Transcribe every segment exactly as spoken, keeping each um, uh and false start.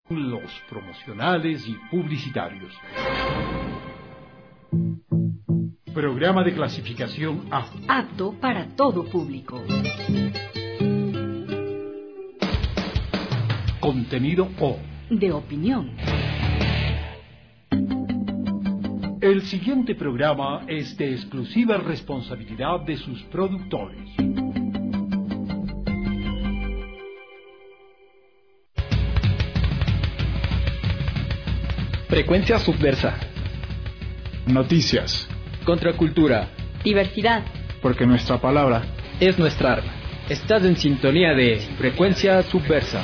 Los promocionales y publicitarios. Programa de clasificación A. Apto para todo público. Contenido O. De opinión. El siguiente programa es de exclusiva responsabilidad de sus productores. Frecuencia subversa. Noticias. Contracultura. Diversidad. Porque nuestra palabra es nuestra arma. Estás en sintonía de Frecuencia subversa.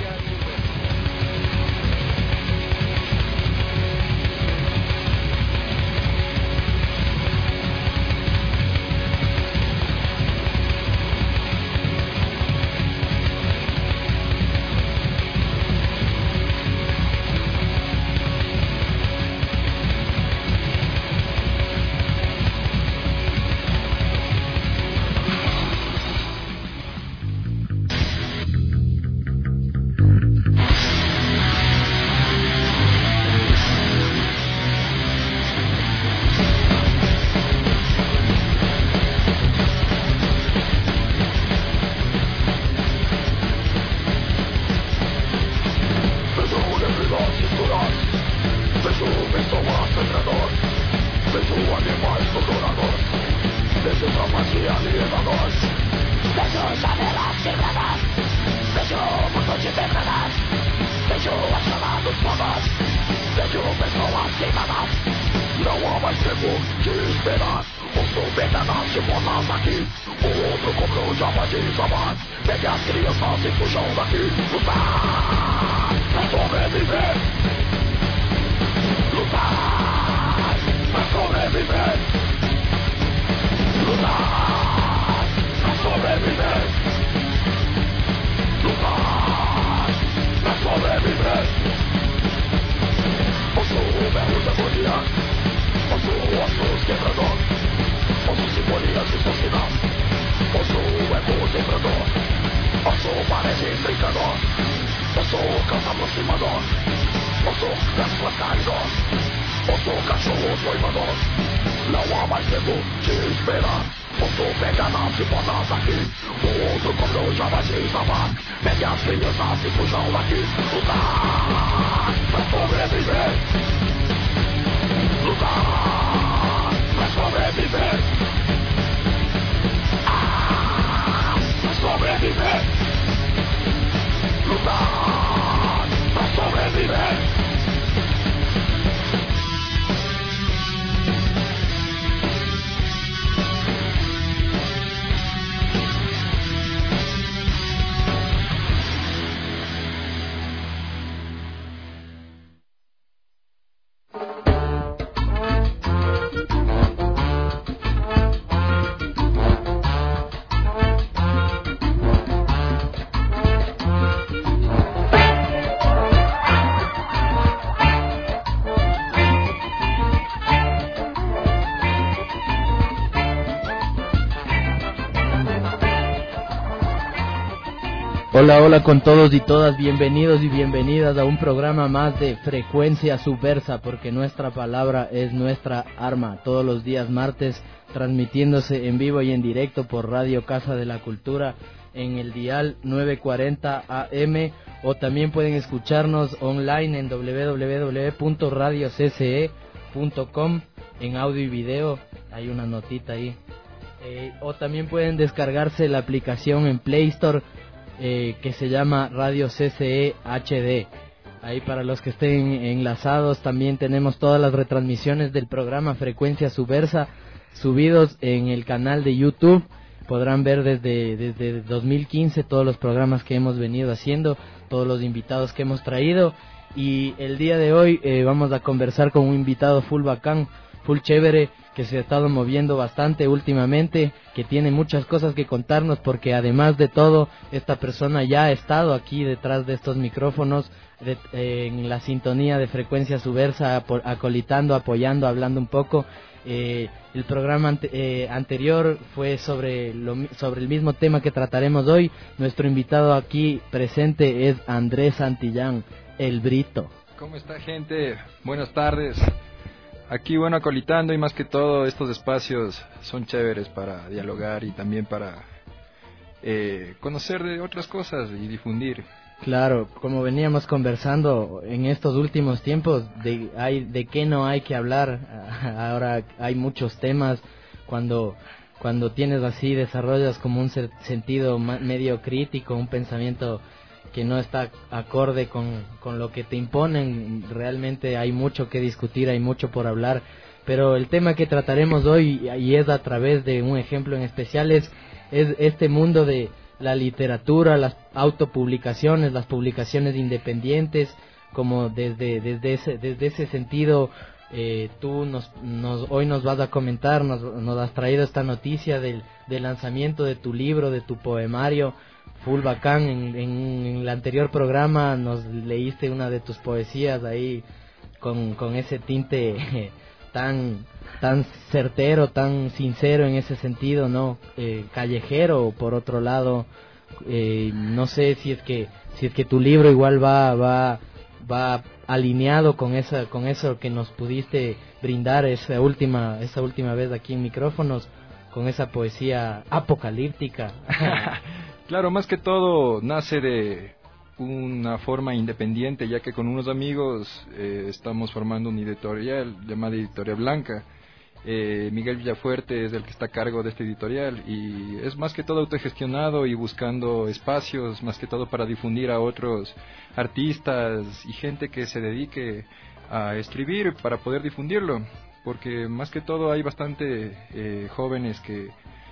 Hola, hola con todos y todas, bienvenidos y bienvenidas a un programa más de Frecuencia Subversa, porque nuestra palabra es nuestra arma, todos los días martes, transmitiéndose en vivo y en directo por Radio Casa de la Cultura en el dial novecientos cuarenta A M, o también pueden escucharnos online en doble u doble u doble u punto radio c c e punto com en audio y video, hay una notita ahí, eh, o también pueden descargarse la aplicación en Play Store, Eh, que se llama Radio C C E H D. Ahí para los que estén enlazados también tenemos todas las retransmisiones del programa Frecuencia Subversa subidos en el canal de YouTube. Podrán ver desde, desde dos mil quince todos los programas que hemos venido haciendo, todos los invitados que hemos traído, y el día de hoy eh, vamos a conversar con un invitado full bacán, full chévere, que se ha estado moviendo bastante últimamente, que tiene muchas cosas que contarnos, porque además de todo, esta persona ya ha estado aquí detrás de estos micrófonos, de, eh, en la sintonía de Frecuencia Subversa, acolitando, apoyando, hablando un poco. Eh, el programa ante, eh, anterior fue sobre, lo, sobre el mismo tema que trataremos hoy. Nuestro invitado aquí presente es Andrés Santillán. El Brito. ¿Cómo está, gente? Buenas tardes. Aquí, bueno, acolitando, y más que todo estos espacios son chéveres para dialogar y también para eh, conocer de otras cosas y difundir. Claro, como veníamos conversando en estos últimos tiempos, de, hay, de qué no hay que hablar. Ahora hay muchos temas. Cuando, cuando tienes así, desarrollas como un ser, sentido ma, medio crítico, un pensamiento que no está acorde con, con lo que te imponen. Realmente hay mucho que discutir, hay mucho por hablar. Pero el tema que trataremos hoy, y es a través de un ejemplo en especial, es, es este mundo de la literatura, las autopublicaciones, las publicaciones independientes, como desde desde ese desde ese sentido eh, tú nos, nos hoy nos vas a comentar, nos, nos has traído esta noticia del, del lanzamiento de tu libro, de tu poemario, full bacán. En, en, en el anterior programa nos leíste una de tus poesías ahí con, con ese tinte tan tan certero, tan sincero en ese sentido, ¿no? Eh, callejero, por otro lado, eh, no sé si es que si es que tu libro igual va va va alineado con esa con eso que nos pudiste brindar esa última esa última vez aquí en micrófonos, con esa poesía apocalíptica. Claro, más que todo nace de una forma independiente, ya que con unos amigos eh, estamos formando una editorial llamada Editorial Blanca. eh, Miguel Villafuerte es el que está a cargo de este editorial y es más que todo autogestionado y buscando espacios, más que todo para difundir a otros artistas y gente que se dedique a escribir para poder difundirlo, porque más que todo hay bastante eh, jóvenes que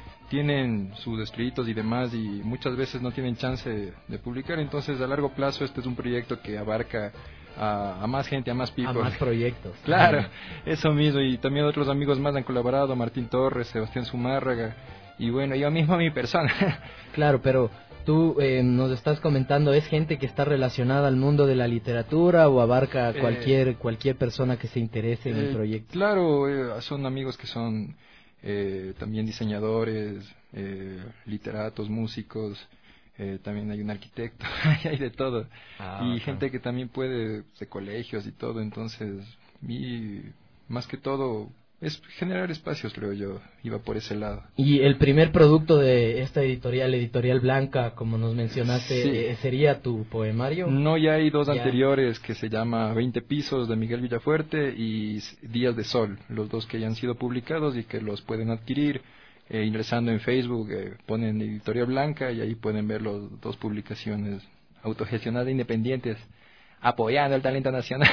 tienen sus escritos y demás y muchas veces no tienen chance de, de publicar. Entonces a largo plazo este es un proyecto que abarca a, a más gente, a más people, a más proyectos. Claro, eso mismo. Y también otros amigos más han colaborado, Martín Torres, Sebastián Zumárraga y bueno, yo mismo, mi persona. Claro, pero tú eh, nos estás comentando, ¿es gente que está relacionada al mundo de la literatura o abarca a cualquier eh, cualquier persona que se interese en eh, el proyecto? Claro, eh, son amigos que son Eh, también diseñadores, eh, literatos, músicos, eh, también hay un arquitecto, hay de todo, ah, y okay. gente que también puede de colegios y todo. Entonces mi, más que todo es generar espacios, creo yo, iba por ese lado. Y el primer producto de esta editorial, Editorial Blanca, como nos mencionaste, sí. eh, ¿sería tu poemario? No, ya hay dos ya. anteriores que se llama veinte pisos de Miguel Villafuerte y Días de Sol, los dos que ya han sido publicados y que los pueden adquirir eh, ingresando en Facebook, eh, ponen Editorial Blanca y ahí pueden ver las dos publicaciones autogestionadas independientes, apoyando el talento nacional.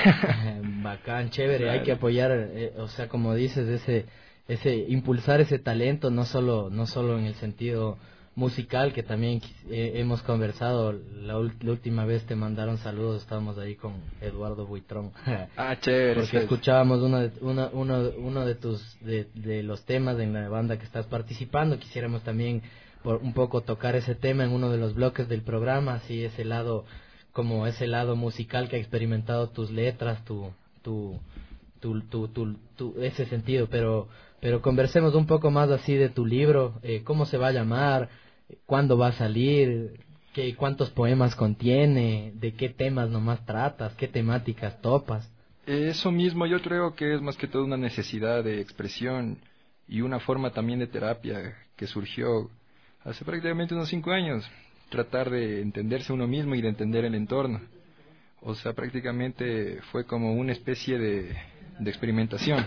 Bacán, chévere, claro. Hay que apoyar, eh, o sea, como dices, ese ese impulsar ese talento, no solo no solo en el sentido musical, que también eh, hemos conversado. La, la última vez te mandaron saludos, estábamos ahí con Eduardo Buitrón. Ah, chévere. Porque chévere. Escuchábamos una, de, una, uno, uno de tus de, de los temas en la banda que estás participando. Quisiéramos también por un poco tocar ese tema en uno de los bloques del programa, así ese lado, como ese lado musical que ha experimentado tus letras, tu tu tu tu, tu, tu ese sentido, pero pero conversemos un poco más así de tu libro, eh, cómo se va a llamar, cuándo va a salir, qué cuántos poemas contiene, de qué temas nomás tratas, qué temáticas topas. Eso mismo, yo creo que es más que todo una necesidad de expresión y una forma también de terapia que surgió hace prácticamente unos cinco años. Tratar de entenderse uno mismo y de entender el entorno. O sea, prácticamente fue como una especie de, de experimentación.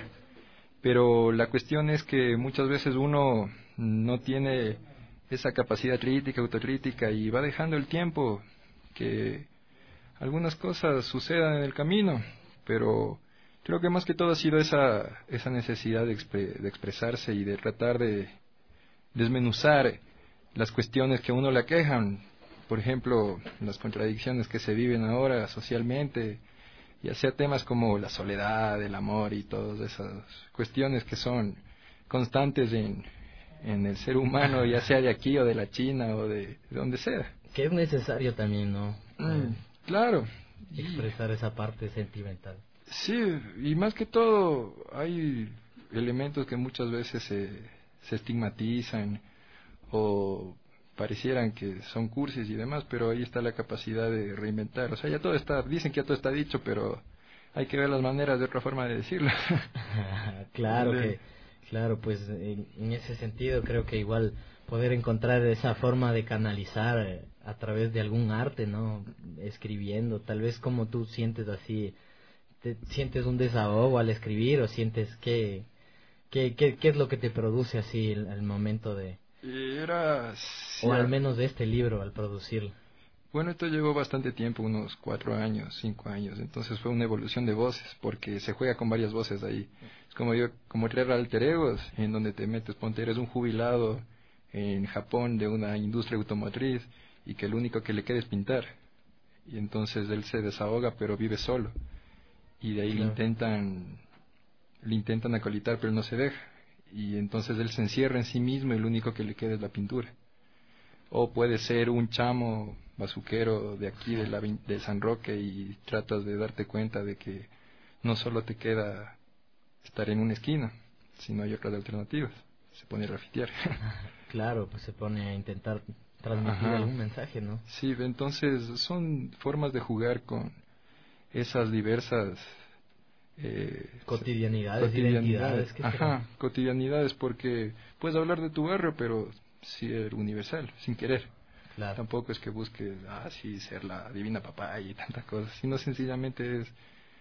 Pero la cuestión es que muchas veces uno no tiene esa capacidad crítica, autocrítica, y va dejando el tiempo que algunas cosas sucedan en el camino. Pero creo que más que todo ha sido esa, esa necesidad de, expre, de expresarse y de tratar de desmenuzar las cuestiones que a uno le aquejan, por ejemplo, las contradicciones que se viven ahora socialmente, ya sea temas como la soledad, el amor y todas esas cuestiones que son constantes en, en el ser humano, ya sea de aquí o de la China o de, de donde sea. Que es necesario también, ¿no? Mm, eh, claro. Expresar y, esa parte sentimental. Sí, y más que todo hay elementos que muchas veces se, se estigmatizan o parecieran que son cursis y demás, pero ahí está la capacidad de reinventar. O sea, ya todo está, dicen que ya todo está dicho, pero hay que ver las maneras de otra forma de decirlo. Claro que, claro, pues en, en ese sentido creo que igual poder encontrar esa forma de canalizar eh, a través de algún arte, ¿no? Escribiendo, tal vez como tú sientes así, te, sientes un desahogo al escribir o sientes que, que, que, qué es lo que te produce así el, el momento de, Era, sí, o al menos de este libro al producirlo. Bueno, esto llevó bastante tiempo, unos cuatro años, cinco años, entonces fue una evolución de voces, porque se juega con varias voces ahí. Es como yo, como crear alter egos, en donde te metes, ponte, eres un jubilado en Japón de una industria automotriz, y que lo único que le queda es pintar. Y entonces él se desahoga, pero vive solo. Y de ahí Claro. le intentan, le intentan acolitar, pero él no se deja. Y entonces él se encierra en sí mismo y lo único que le queda es la pintura. O puede ser un chamo bazuquero de aquí, de, la, de San Roque, y tratas de darte cuenta de que no solo te queda estar en una esquina, sino hay otras alternativas. Se pone a grafitear. Claro, pues se pone a intentar transmitir Ajá. algún mensaje, ¿no? Sí, entonces son formas de jugar con esas diversas eh, Cotidianidades, cotidianidades. identidades. ¿Qué será? Ajá, cotidianidades, porque puedes hablar de tu barrio, pero ser universal, sin querer. Claro. Tampoco es que busques, ah, sí, ser la divina papaya y tantas cosas, sino sencillamente es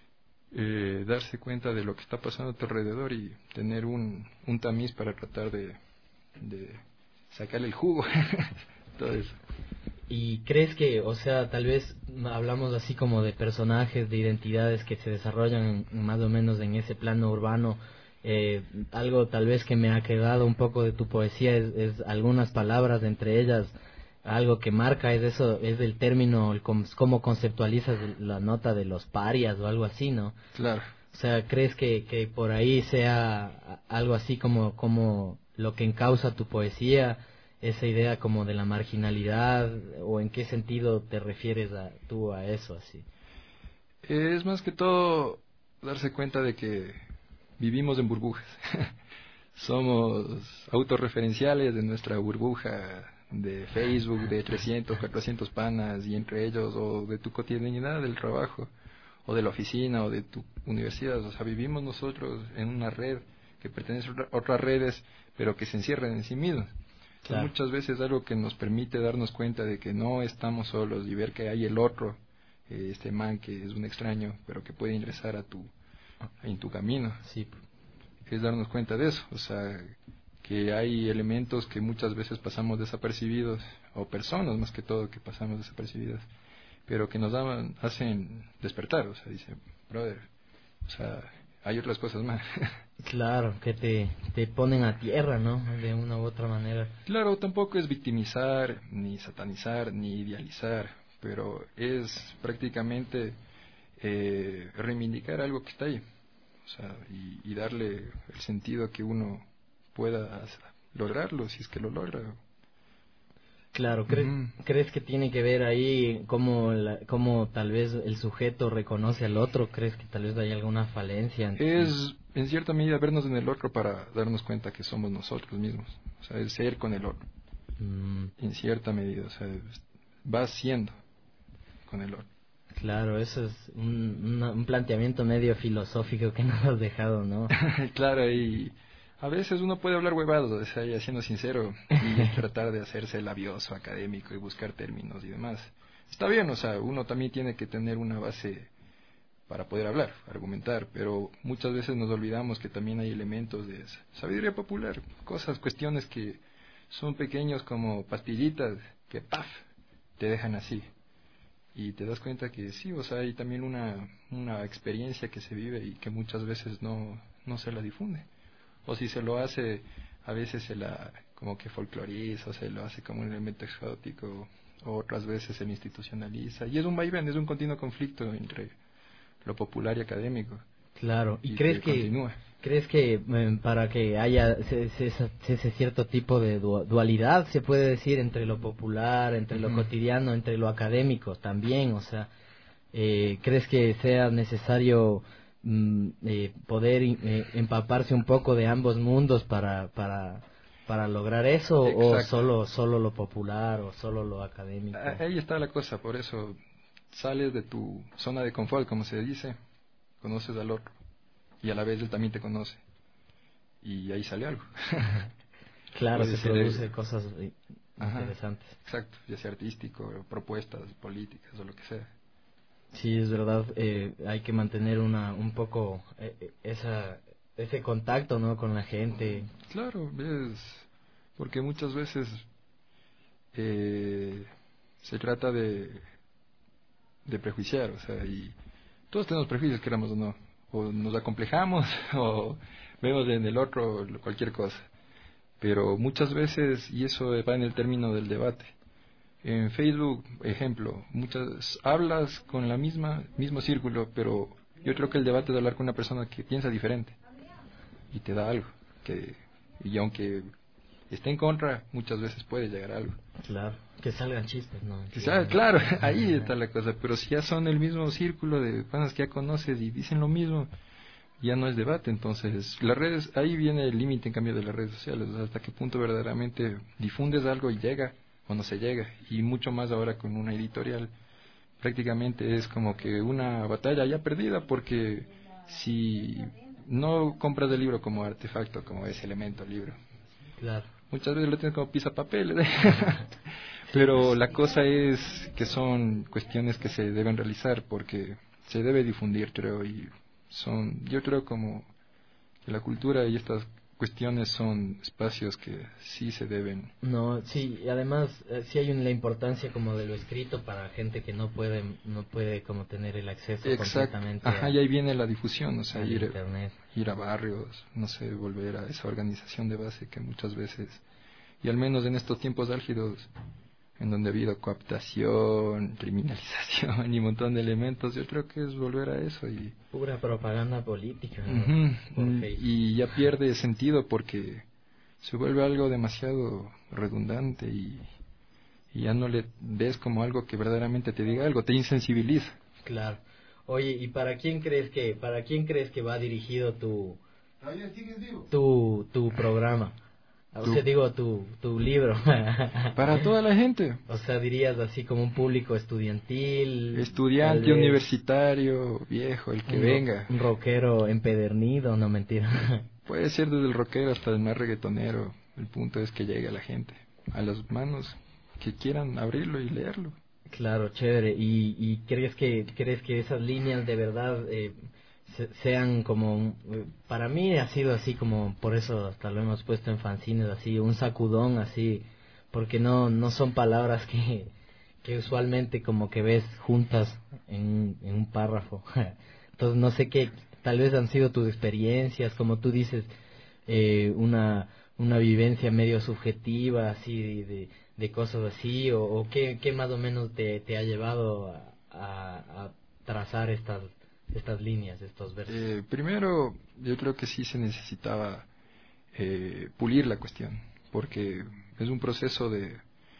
eh, darse cuenta de lo que está pasando a tu alrededor y tener un, un tamiz para tratar de, de sacarle el jugo. Todo eso. ¿Y crees que, o sea, tal vez hablamos así como de personajes, de identidades que se desarrollan en- más o menos en ese plano urbano? Eh, algo tal vez que me ha quedado un poco de tu poesía es, es algunas palabras, entre ellas algo que marca es eso, es el término, el com- cómo conceptualizas la nota de los parias o algo así, ¿no? Claro. O sea, ¿crees que, que por ahí sea a- algo así como, como lo que encausa tu poesía, esa idea como de la marginalidad, o en qué sentido te refieres a, tú a eso así? Es más que todo darse cuenta de que vivimos en burbujas. Somos autorreferenciales de nuestra burbuja de Facebook, de trescientos, cuatrocientos panas, y entre ellos, o de tu cotidianidad, del trabajo, o de la oficina, o de tu universidad. O sea, vivimos nosotros en una red que pertenece a otra- otras redes, pero que se encierran en sí mismos. Entonces, Claro. muchas veces algo que nos permite darnos cuenta de que no estamos solos y ver que hay el otro, eh, este man que es un extraño, pero que puede ingresar a tu, en tu camino. Sí, Es darnos cuenta de eso, o sea, que hay elementos que muchas veces pasamos desapercibidos, o personas más que todo que pasamos desapercibidas, pero que nos daban, hacen despertar. O sea, dice, brother, o sea, hay otras cosas más. claro, que te, te ponen a tierra, ¿no? De una u otra manera. Claro, tampoco es victimizar, ni satanizar, ni idealizar, pero es prácticamente eh, reivindicar algo que está ahí, o sea, y, y darle el sentido que uno pueda lograrlo, si es que lo logra. Claro, ¿cre- Ujú. ¿crees que tiene que ver ahí cómo, la, cómo tal vez el sujeto reconoce al otro? ¿Crees que tal vez hay alguna falencia? en- Es, en cierta medida, vernos en el otro para darnos cuenta que somos nosotros mismos, o sea, es ser con el otro, Mm, en cierta medida, o sea, vas siendo con el otro. claro, eso es un, una- un planteamiento medio filosófico que nos has dejado, ¿no? Claro, y a veces uno puede hablar huevados, o sea, y siendo sincero, y tratar de hacerse labioso, académico, y buscar términos y demás. Está bien, o sea, uno también tiene que tener una base para poder hablar, argumentar, pero muchas veces nos olvidamos que también hay elementos de sabiduría popular, cosas, cuestiones que son pequeños como pastillitas que, ¡paf!, te dejan así. Y te das cuenta que sí, o sea, hay también una, una experiencia que se vive y que muchas veces no, no se la difunde. O si se lo hace, a veces se la como que folcloriza, o se lo hace como un elemento exótico, o otras veces se la institucionaliza. Y es un vaivén, es un continuo conflicto entre lo popular y académico. Claro, ¿y, Y crees que que, continúa. crees que eh, para que haya ese, ese- ese cierto tipo de du- dualidad, se puede decir, entre lo popular, entre lo Ujú. cotidiano, entre lo académico también, o sea, eh, ¿crees que sea necesario mm, eh, poder eh, empaparse un poco de ambos mundos para, para, para lograr eso, Exacto. o solo solo lo popular o solo lo académico. Ahí está la cosa, por eso sales de tu zona de confort, como se dice, conoces al otro y a la vez él también te conoce y ahí sale algo. Claro, Puede se ser, produce eh, cosas eh, Ajá, interesantes. exacto, ya sea artístico, propuestas políticas o lo que sea. Sí, es verdad, eh, hay que mantener una un poco eh, eh, esa ese contacto, ¿no?, con la gente. Claro, ves, porque muchas veces eh, se trata de de prejuiciar, o sea, y todos tenemos prejuicios, queramos o no, o nos acomplejamos o vemos en el otro cualquier cosa, pero muchas veces, y eso va en el término del debate, en Facebook, ejemplo, muchas hablas con la misma mismo círculo, pero yo creo que el debate es hablar con una persona que piensa diferente y te da algo, que y aunque esté en contra, muchas veces puede llegar a algo. Claro, que salgan chistes, ¿no? Quizá, claro, ahí está la cosa, pero si ya son el mismo círculo de personas que ya conoces y dicen lo mismo, ya no es debate. Entonces las redes, ahí viene el límite en cambio de las redes sociales, o sea, hasta qué punto verdaderamente difundes algo y llega o no se llega, y mucho más ahora con una editorial, prácticamente es como que una batalla ya perdida, porque si no compras el libro como artefacto, como ese elemento libro, Claro. muchas veces lo tienes como pisapapeles. Pero la cosa es que son cuestiones que se deben realizar porque se debe difundir, creo, y son, yo creo como que la cultura y estas cuestiones son espacios que sí se deben. No, sí, y además eh, sí hay una, la importancia como de lo escrito para gente que no puede no puede como tener el acceso Exacto. completamente Ajá, a, y ahí viene la difusión, o sea, al ir, internet. ir a barrios, no sé, volver a esa organización de base que muchas veces, y al menos en estos tiempos álgidos, en donde ha habido cooptación, criminalización y un montón de elementos, yo creo que es volver a eso y Pura propaganda política, ¿no? Ujú, Por mm, Facebook. y ya pierde sentido porque se vuelve algo demasiado redundante y, y ya no le ves como algo que verdaderamente te diga algo, te insensibiliza. Claro. Oye, ¿y para quién crees que para quién crees que va dirigido tu tu tu programa? O Tu- sea, digo tu tu libro. Para toda la gente, O sea, dirías así como un público estudiantil, tal estudiante, vez universitario, viejo, el que un ro- venga. un rockero empedernido, no mentira. Puede ser desde el rockero hasta el más reggaetonero. El punto es que llegue a la gente, a las manos que quieran abrirlo y leerlo. Claro, chévere. ¿Y, y crees que crees que esas líneas de verdad eh, se- sean como eh, para mí ha sido así como por eso hasta lo hemos puesto en fanzines así un sacudón así porque no no son palabras que que usualmente como que ves juntas en, un- en un párrafo. Entonces no sé qué tal vez han sido tus experiencias, como tú dices, eh, una una vivencia medio subjetiva así de, de cosas así o, o qué, qué más o menos te, te ha llevado a, a, a trazar estas estas líneas, estos versos. Eh, primero, yo creo que sí se necesitaba eh, pulir la cuestión, porque es un proceso de,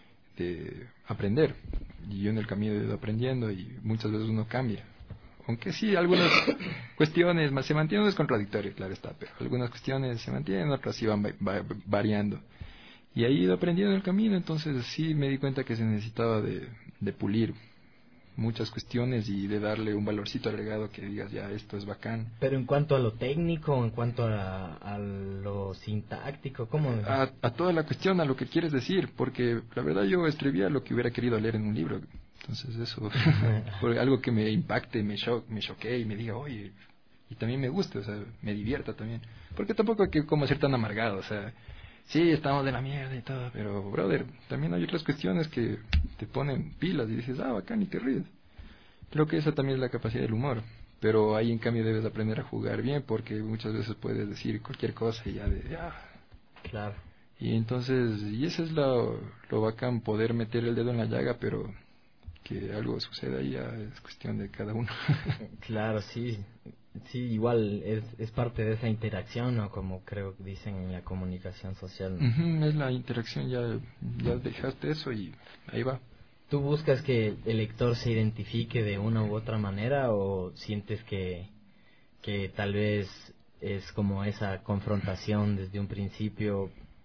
de aprender, y yo en el camino he ido aprendiendo y muchas veces uno cambia. Aunque sí, algunas cuestiones más se mantienen, no es contradictorio, claro está, pero algunas cuestiones se mantienen, otras sí van va- va- variando. Y ahí he ido aprendiendo en el camino, entonces sí me di cuenta que se necesitaba de, de pulir muchas cuestiones y de darle un valorcito agregado que digas, ya, esto es bacán. Pero en cuanto a lo técnico, en cuanto a, a lo sintáctico, ¿cómo? A, a toda la cuestión, a lo que quieres decir, porque la verdad yo escribía lo que hubiera querido leer en un libro. Entonces eso, por algo que me impacte, me, cho me choquee y me diga, oye, y también me guste, o sea, me divierta también. Porque tampoco hay que como ser tan amargado, o sea, sí, estamos de la mierda y todo, pero, brother, también hay otras cuestiones que te ponen pilas y dices, ah, bacán, y te ríes. Creo que esa también es la capacidad del humor, pero ahí en cambio debes aprender a jugar bien, porque muchas veces puedes decir cualquier cosa y ya de, ya. Claro. Y entonces, y eso es lo, lo bacán, poder meter el dedo en la llaga, pero que algo suceda ahí ya es cuestión de cada uno. Claro, sí. Sí, igual es, es parte de esa interacción, ¿no? Como creo que dicen en la comunicación social, ¿no? Ujú, es la interacción, ya, ya dejaste eso y ahí va. ¿Tú buscas que el lector se identifique de una u otra manera o sientes que, que tal vez es como esa confrontación desde un principio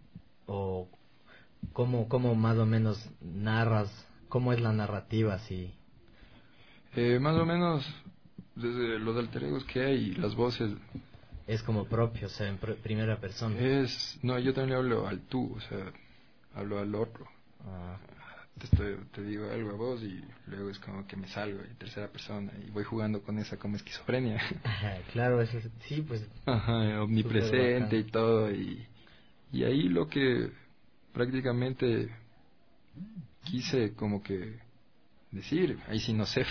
o cómo, cómo más o menos narras, cómo es la narrativa, sí. Eh, más o menos, desde los alter egos que hay, las voces... Es como propio, o sea, en pr- primera persona. Es, no, yo también le hablo al tú, o sea, hablo al otro. Ah. Te, estoy, te digo algo a vos y luego es como que me salgo en tercera persona y voy jugando con esa como esquizofrenia. Claro, eso es, sí, pues. Ajá, omnipresente y todo. Y, y ahí lo que prácticamente quise como que decir, ahí sí no sé.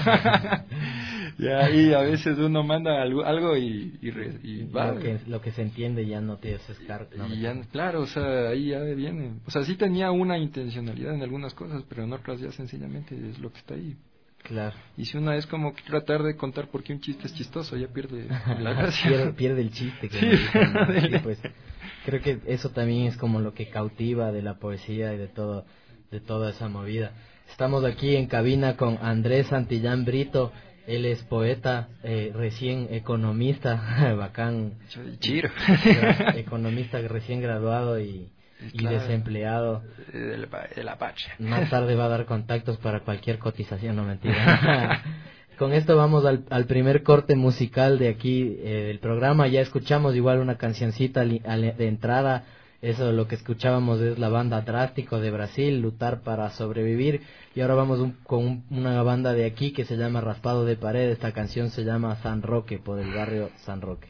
Y ahí a veces uno manda algo, algo y, y, re, y va. Lo que, lo que se entiende ya no te descarga. No, y ya, claro, o sea, ahí ya viene. O sea, sí tenía una intencionalidad en algunas cosas, pero en otras ya sencillamente es lo que está ahí. Claro. Y si una es como que tratar de contar por qué un chiste es chistoso, ya pierde la gracia. pierde, pierde el chiste. Que sí, no sí, pues, creo que eso también es como lo que cautiva de la poesía y de todo, de toda esa movida. Estamos aquí en cabina con Andrés Santillán Brito. Él es poeta, eh, recién economista, bacán. Chiro. Economista recién graduado y, y claro, desempleado. Del, del Apache. Más tarde va a dar contactos para cualquier cotización, no mentira. Con esto vamos al, al primer corte musical de aquí eh, del programa. Ya escuchamos igual una cancioncita li, al, de entrada. Eso, lo que escuchábamos es la banda Drástico de Brasil, Lutar para Sobrevivir. Y ahora vamos un, con un, una banda de aquí que se llama Raspado de Pared. Esta canción se llama San Roque, por el barrio San Roque.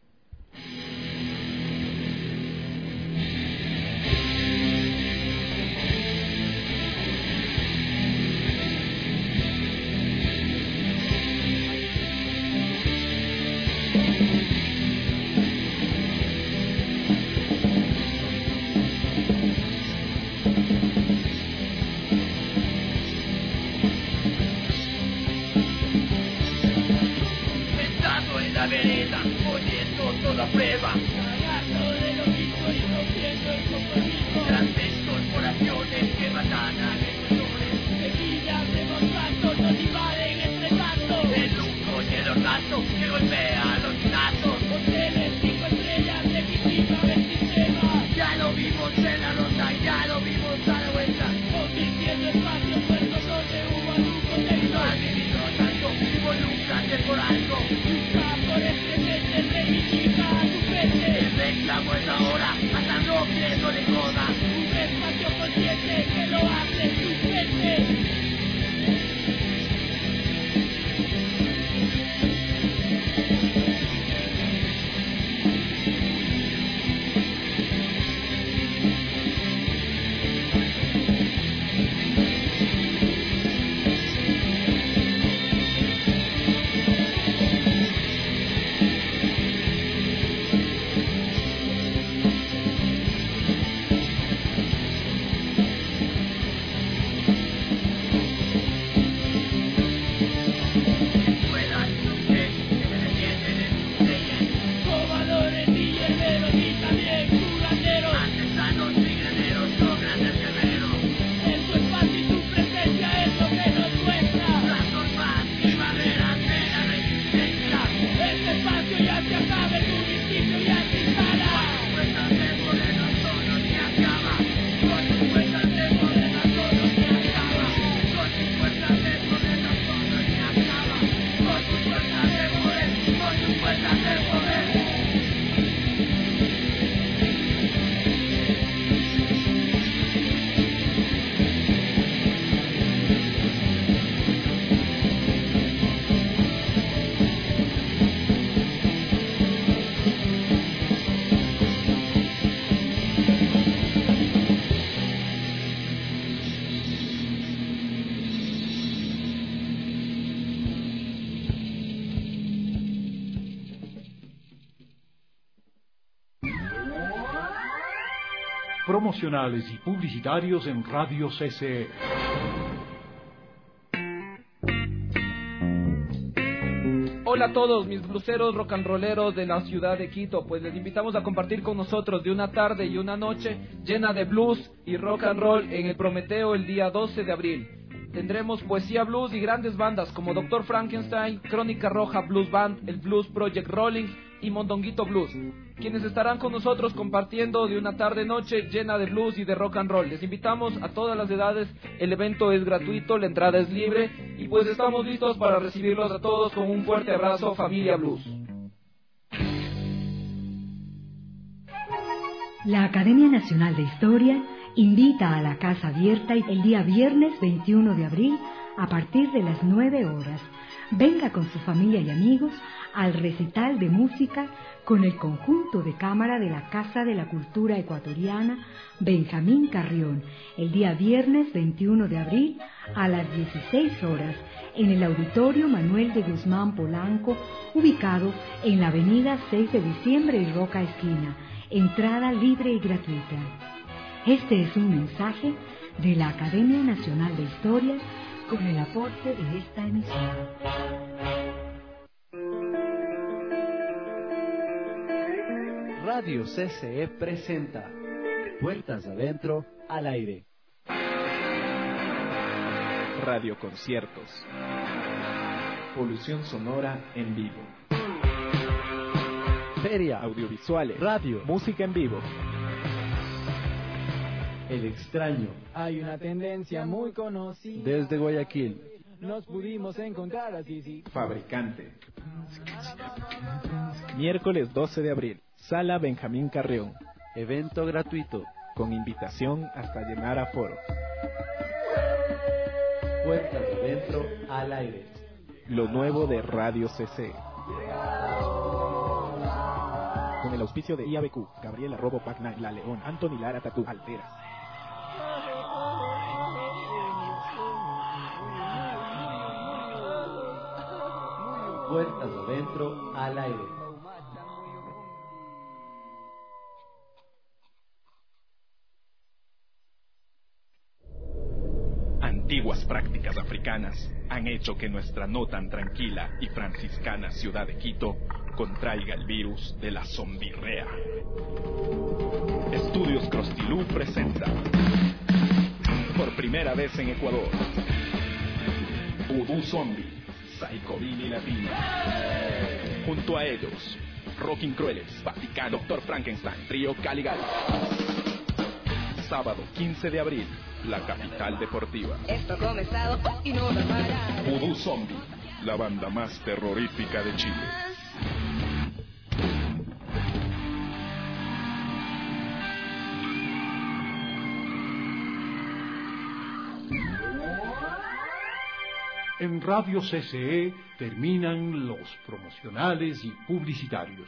Promocionales y publicitarios en Radio C C E. Hola a todos mis bluseros rock and rolleros de la ciudad de Quito, pues les invitamos a compartir con nosotros de una tarde y una noche llena de blues y rock and roll en el Prometeo el día doce de abril. Tendremos poesía blues y grandes bandas como Doctor Frankenstein, Crónica Roja Blues Band, el Blues Project Rolling y Mondonguito Blues, quienes estarán con nosotros compartiendo de una tarde-noche llena de blues y de rock and roll. Les invitamos a todas las edades, el evento es gratuito, la entrada es libre y pues estamos listos para recibirlos a todos con un fuerte abrazo, Familia Blues. La Academia Nacional de Historia invita a la Casa Abierta el día viernes veintiuno de abril a partir de las nueve horas. Venga con su familia y amigos al recital de música con el conjunto de cámara de la Casa de la Cultura Ecuatoriana Benjamín Carrión, el día viernes veintiuno de abril a las dieciséis horas en el Auditorio Manuel de Guzmán Polanco, ubicado en la avenida seis de diciembre y Roca Esquina. Entrada libre y gratuita. Este es un mensaje de la Academia Nacional de Historia con el aporte de esta emisión. Radio C C E presenta Puertas Adentro al aire. Radio conciertos. Polución sonora en vivo. Feria, audiovisuales, radio, música en vivo. El extraño. Hay una tendencia muy conocida. Desde Guayaquil. Nos pudimos encontrar así, sí. Fabricante. Miércoles doce de abril. Sala Benjamín Carrión. Evento gratuito. Con invitación hasta llenar aforo. Puertas adentro al aire. Lo nuevo de Radio C C. Con el auspicio de I A B Q, Gabriela Robo Pacna, La León, Anthony Lara Tatú, Alteras. Puertas adentro al aire. Antiguas prácticas africanas han hecho que nuestra no tan tranquila y franciscana ciudad de Quito contraiga el virus de la zombirrea. Estudios Crostilú presenta por primera vez en Ecuador Voodoo Zombie, Psychobilly Latino. Junto a ellos, Rocking Crueles, Vaticano, Doctor Frankenstein, Trío Caligal. Sábado quince de abril, la capital deportiva. Esto ha comenzado y no va a parar. Voodoo Zombie, la banda más terrorífica de Chile. En Radio C C E terminan los promocionales y publicitarios.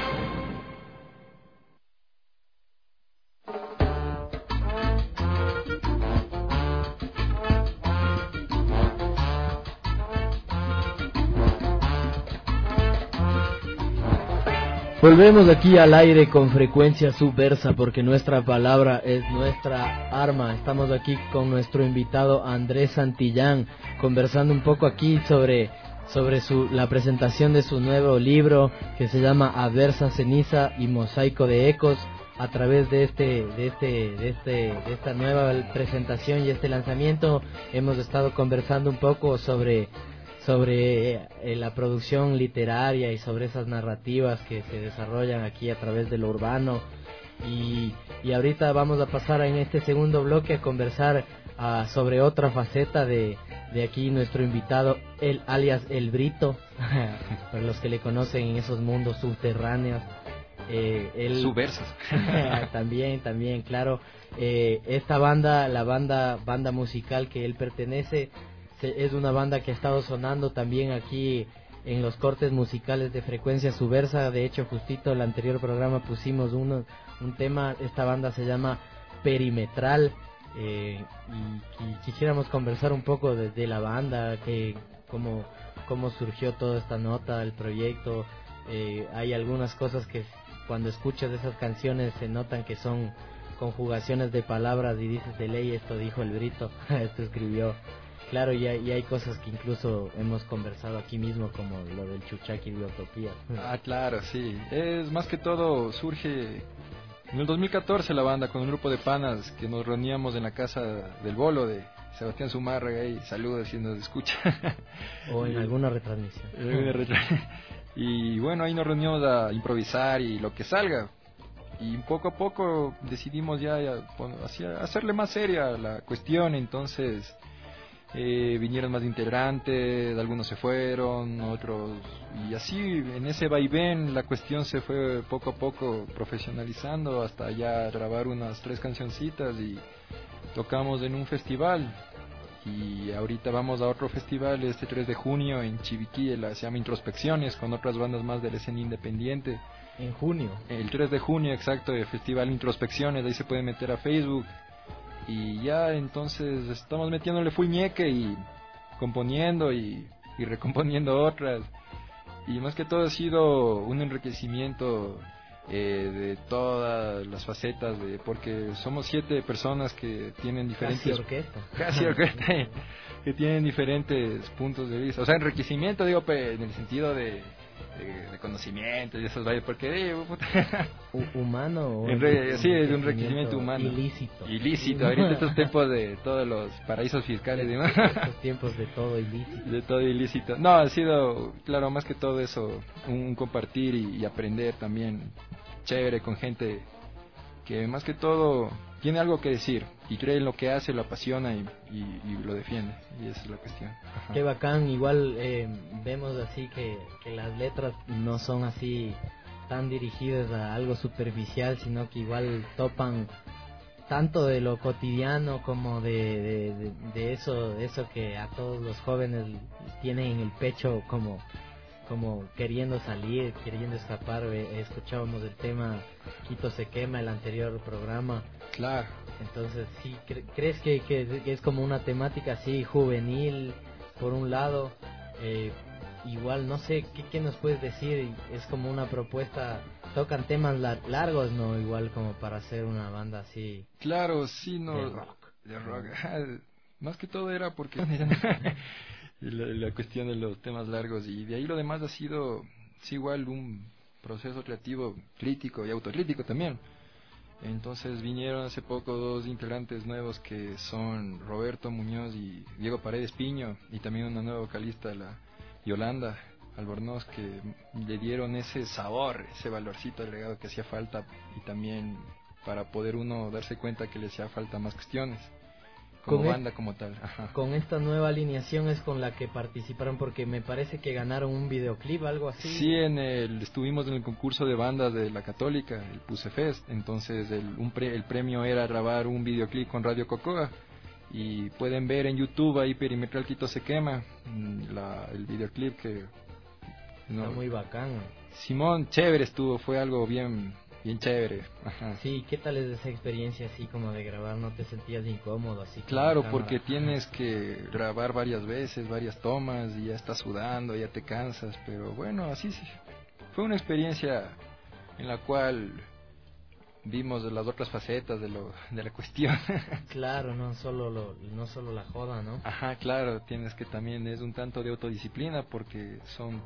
Volvemos aquí al aire con frecuencia subversa porque nuestra palabra es nuestra arma. Estamos aquí con nuestro invitado Andrés Santillán conversando un poco aquí sobre sobre su la presentación de su nuevo libro que se llama Adversa Ceniza y Mosaico de Ecos. A través de este de este de este de esta nueva presentación y este lanzamiento hemos estado conversando un poco sobre sobre eh, la producción literaria y sobre esas narrativas que se desarrollan aquí a través de lo urbano y, y ahorita vamos a pasar en este segundo bloque a conversar uh, sobre otra faceta de, de aquí nuestro invitado, el alias El Brito, para los que le conocen en esos mundos subterráneos. Eh, él... Subversos. también, también, claro. Eh, esta banda, la banda, banda musical que él pertenece, es una banda que ha estado sonando también aquí en los cortes musicales de Frecuencia Subversa. De hecho, justito el anterior programa pusimos uno, un tema. Esta banda se llama Perimetral eh, y, y quisiéramos conversar un poco de, de la banda, que cómo, cómo surgió toda esta nota, el proyecto. Eh, hay algunas cosas que cuando escuchas esas canciones se notan que son conjugaciones de palabras y dices de ley, esto dijo el Brito, esto escribió. Claro, y hay, y hay cosas que incluso hemos conversado aquí mismo, como lo del Chuchaki de Utopía. Ah, claro, sí. Es más que todo, surge en el dos mil catorce la banda con un grupo de panas que nos reuníamos en la casa del Bolo de Sebastián Zumárraga ahí, saludos si nos escucha. O en alguna retransmisión. Y bueno, ahí nos reunimos a improvisar y lo que salga. Y poco a poco decidimos ya, ya hacia, hacerle más seria la cuestión, entonces eh, vinieron más integrantes, algunos se fueron, otros, y así en ese vaivén la cuestión se fue poco a poco profesionalizando hasta ya grabar unas tres cancioncitas y tocamos en un festival. Y ahorita vamos a otro festival este tres de junio en Chiviquí, se llama Introspecciones, con otras bandas más de la escena independiente. En junio. El tres de junio, exacto, el festival Introspecciones, ahí se puede meter a Facebook. Y ya entonces estamos metiéndole full ñeque y componiendo y, y recomponiendo otras. Y más que todo ha sido un enriquecimiento eh, de todas las facetas, de porque somos siete personas que tienen diferentes... Casi orquesta. Casi orquesta, que tienen diferentes puntos de vista. O sea, enriquecimiento, digo, en el sentido de... De, de conocimiento y esos vaya porque digo, humano o re, sí, es un enriquecimiento humano ilícito ilícito ahorita estos tiempos de todos los paraísos fiscales y demás, estos tiempos de todo ilícito de todo ilícito. No, ha sido claro, más que todo eso, un, un compartir y, y aprender también chévere con gente que más que todo tiene algo que decir y cree en lo que hace, lo apasiona y, y, y lo defiende, y esa es la cuestión. Ajá. Qué bacán, igual eh, vemos así que, que las letras no son así tan dirigidas a algo superficial, sino que igual topan tanto de lo cotidiano como de, de, de, de eso, eso que a todos los jóvenes tienen en el pecho como... como queriendo salir, queriendo escapar. Eh, escuchábamos el tema Quito se quema, el anterior programa. Claro. Entonces, sí, cre ¿crees que, que, que es como una temática así juvenil, por un lado? Eh, igual, no sé, ¿qué, ¿qué nos puedes decir? Es como una propuesta, tocan temas lar largos, ¿no? Igual como para hacer una banda así. Claro, sí, no. De rock. De rock. Más que todo era porque... La, la cuestión de los temas largos, y de ahí lo demás ha sido sí, igual un proceso creativo crítico y autocrítico también. Entonces vinieron hace poco dos integrantes nuevos que son Roberto Muñoz y Diego Paredes Piño, y también una nueva vocalista, la Yolanda Albornoz, que le dieron ese sabor, ese valorcito agregado que hacía falta, y también para poder uno darse cuenta que le hacía falta más cuestiones como con banda, como tal. Ajá. Con esta nueva alineación es con la que participaron, porque me parece que ganaron un videoclip, algo así. Sí, en el, estuvimos en el concurso de bandas de la Católica, el Pusefest. Entonces el, un pre, el premio era grabar un videoclip con Radio Cocoa, y pueden ver en YouTube ahí Perimetral Quito se quema, la, el videoclip que no, está muy bacán. Simón, chévere estuvo, fue algo bien bien chévere. Ajá. Sí, ¿qué tal es esa experiencia así como de grabar? ¿No te sentías incómodo así? Claro, porque tienes que grabar varias veces, varias tomas, y ya estás sudando, ya te cansas, pero bueno, así sí. Fue una experiencia en la cual vimos las otras facetas de lo de la cuestión. Claro, no solo lo, no solo la joda, ¿no? Ajá, claro, tienes que también es un tanto de autodisciplina, porque son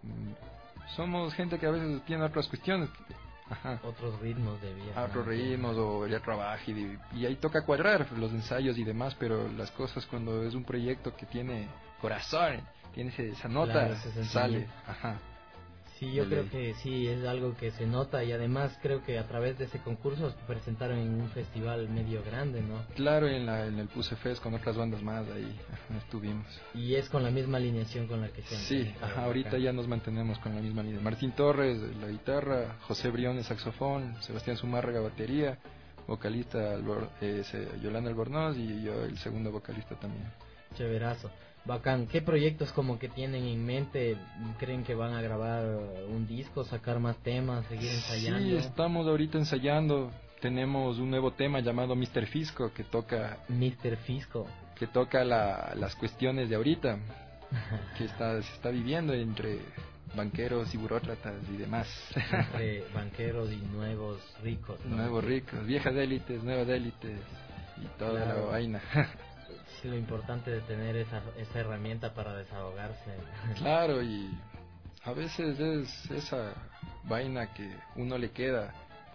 somos gente que a veces tiene otras cuestiones. Ajá. Otros ritmos de vida. Otros ritmos, o ya trabaja y, y ahí toca cuadrar los ensayos y demás, pero las cosas cuando es un proyecto que tiene corazón, tiene esa nota, claro, ese sale. Ajá. Sí, yo creo que sí, es algo que se nota, y además creo que a través de ese concurso se presentaron en un festival medio grande, ¿no? Claro, en, la, en el Pusefest con otras bandas más, ahí ajá, estuvimos. Y es con la misma alineación con la que se... Sí, ajá, ahorita acá ya nos mantenemos con la misma línea. Martín Torres, la guitarra, José Briones, saxofón, Sebastián Zumárraga, batería, vocalista Albor, eh, Yolanda Albornoz, y yo el segundo vocalista también. Chéverazo. Bacán. ¿Qué proyectos como que tienen en mente? ¿Creen que van a grabar un disco, sacar más temas, seguir ensayando? Sí, estamos ahorita ensayando. Tenemos un nuevo tema llamado mister Fisco, que toca... mister Fisco. Que toca la, las cuestiones de ahorita, que está, se está viviendo entre banqueros y burócratas y demás. Entre banqueros y nuevos ricos, ¿no? Nuevos ricos, viejas élites, nuevas élites y toda claro. La vaina. Sí, lo importante de tener esa, esa herramienta para desahogarse. Claro, y a veces es esa vaina que uno le queda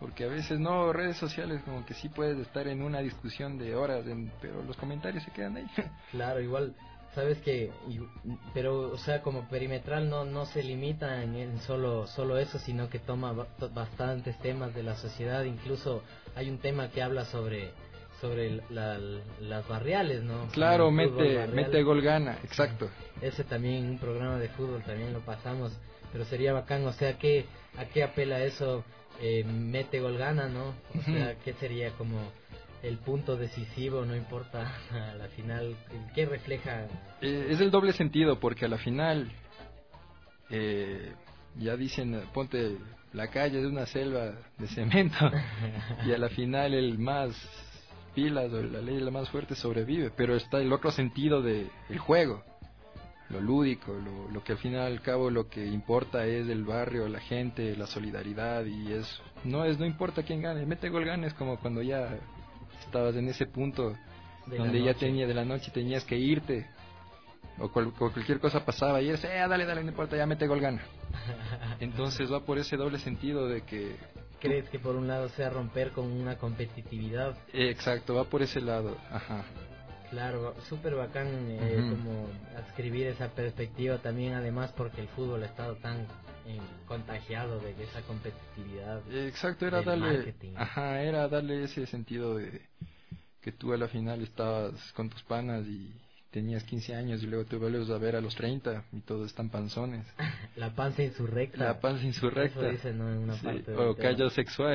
Porque a veces no, redes sociales como que sí puedes estar en una discusión de horas, en, pero los comentarios se quedan ahí. Claro, igual, sabes que, y- pero, o sea, como perimetral no no se limita en, en solo solo eso, sino que toma ba- to- bastantes temas de la sociedad. Incluso hay un tema que habla sobre sobre la- las barriales, ¿no? Claro, Sobre el fútbol mete, barrial. mete gol gana, exacto. Ese también, un programa de fútbol también lo pasamos, pero sería bacán, o sea, ¿qué, ¿a qué apela eso? Eh, mete gol gana, ¿no? O sea, ¿qué sería como el punto decisivo? No importa a la final, ¿qué refleja? Eh, es el doble sentido, porque a la final eh, ya dicen, eh, ponte la calle de una selva de cemento, y a la final el más pilas o la ley la más fuerte sobrevive, pero está el otro sentido de el juego, lo lúdico, lo, lo que al final al cabo lo que importa es el barrio, la gente, la solidaridad, y es no es no importa quién gane, mete gol gana, es como cuando ya estabas en ese punto De la donde ya noche. tenía de la noche tenías que irte, o, cual- o cualquier cosa pasaba y es, eh, dale, dale, no importa, ya mete gol gana. Entonces va por ese doble sentido de que, ¿Crees que por un lado sea romper con una competitividad? eh, exacto, va por ese lado, ajá. Claro, súper bacán eh, Ujú. como adscribir esa perspectiva también, además porque el fútbol ha estado tan eh, contagiado de esa competitividad. Eh, Exacto, era del darle, marketing. ajá, era darle ese sentido de que tú a la final estabas con tus panas y tenías quince años y luego te vuelves a ver a los treinta y todos están panzones. La panza insurrecta. La panza insurrecta. Eso dicen, ¿no? En una Sí, parte del o tema. callo sexual.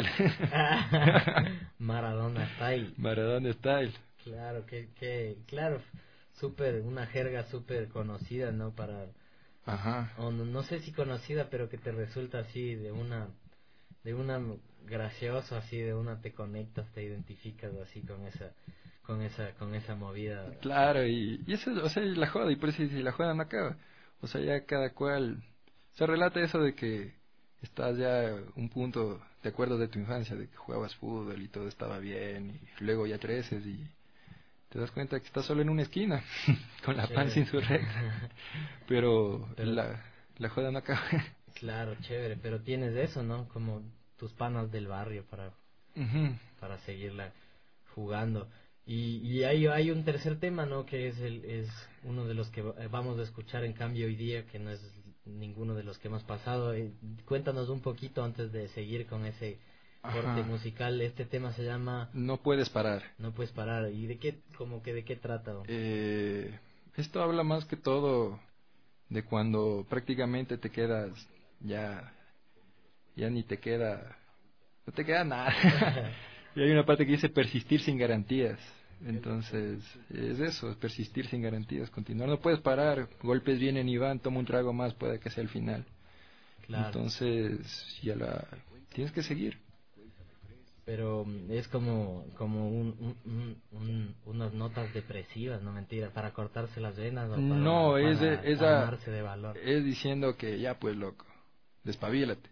Maradona style. Maradona style. Claro, que, que, claro, súper, una jerga súper conocida, ¿no? Para, Ajá. o no, no sé si conocida, pero que te resulta así de una, de una gracioso, así de una te conectas, te identificas así con esa, con esa, con esa movida. Claro, y, y eso, o sea, y la joda, y por eso dice, la joda no acaba. O sea, ya cada cual, se relata eso de que estás ya un punto, te acuerdas de tu infancia, de que jugabas fútbol y todo estaba bien, y luego ya creces y te das cuenta que estás solo en una esquina, con la Sí. panza insurrecta. Pero, Pero- la, la joda no acaba. Claro, chévere, pero tienes eso, ¿no? Como tus panas del barrio para, Ujú. para seguirla jugando. Y, y hay, hay un tercer tema, ¿no? Que es el es uno de los que va- vamos a escuchar en cambio hoy día, que no es ninguno de los que hemos pasado. Eh, cuéntanos un poquito antes de seguir con ese corte Ajá. musical. Este tema se llama No puedes parar. No puedes parar. ¿Y de qué, como que de qué trata? Eh, esto habla más que todo de cuando prácticamente te quedas ya, ya ni te queda, no te queda nada. Y hay una parte que dice persistir sin garantías. Entonces, es eso, es persistir sin garantías, continuar. No puedes parar, golpes vienen y van, toma un trago más, puede que sea el final. Claro. Entonces, ya la, tienes que seguir. Pero mm, es como como un, un- un- un- unas notas depresivas, no mentira, para cortarse las venas o para, No, para es, de- es, a- armarse de valor. es diciendo que ya pues loco, despabilate.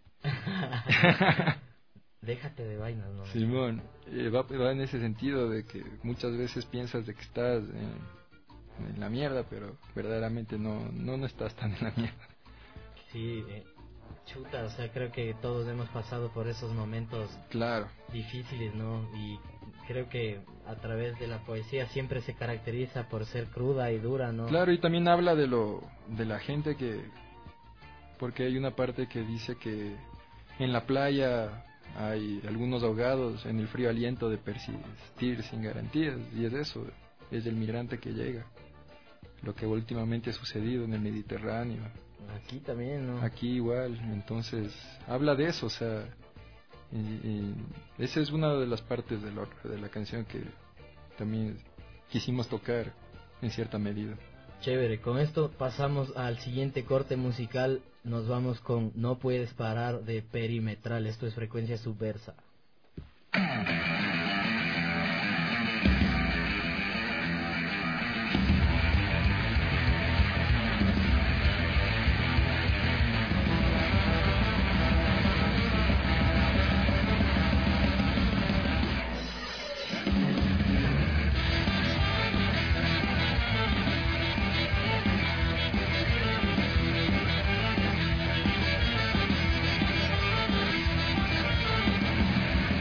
Déjate de vainas, ¿no? Simón, eh, va, va en ese sentido de que muchas veces piensas de que estás en, en la mierda, pero verdaderamente no, no, no estás tan en la mierda. Sí, eh, chuta, o sea, creo que todos hemos pasado por esos momentos Claro, difíciles, ¿no? Y creo que a través de la poesía siempre se caracteriza por ser cruda y dura, ¿no? claro, y también habla de lo, de la gente que, porque hay una parte que dice que en la playa hay algunos ahogados en el frío aliento de persistir sin garantías, y es eso, es el migrante que llega, lo que últimamente ha sucedido en el Mediterráneo. Aquí también, ¿no? Aquí igual, entonces habla de eso, o sea, y, y esa es una de las partes de la, de la canción que también quisimos tocar en cierta medida. Chévere, con esto pasamos al siguiente corte musical. Nos vamos con No Puedes Parar de Perimetral. Esto es Frecuencia Subversa. No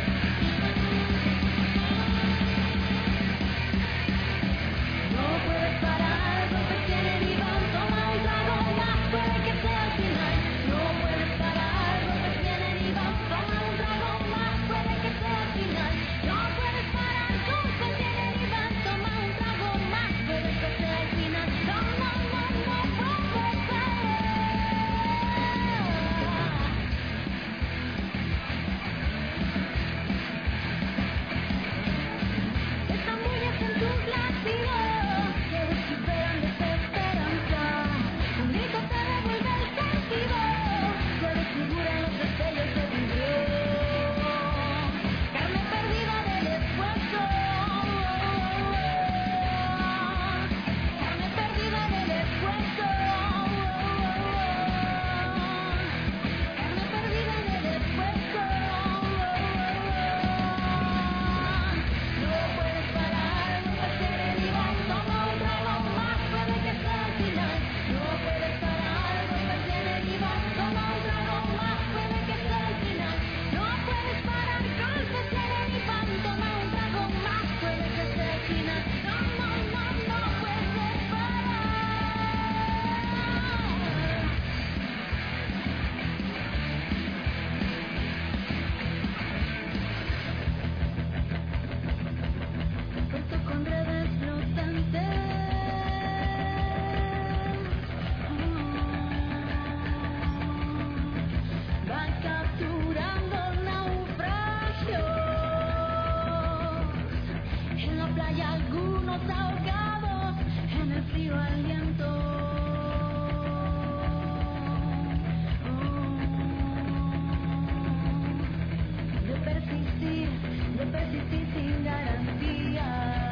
persistir sin garantías,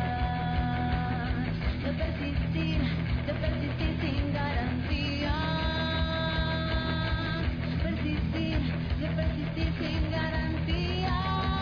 de persistir, de persistir sin garantías, persistir, de persistir sin garantías.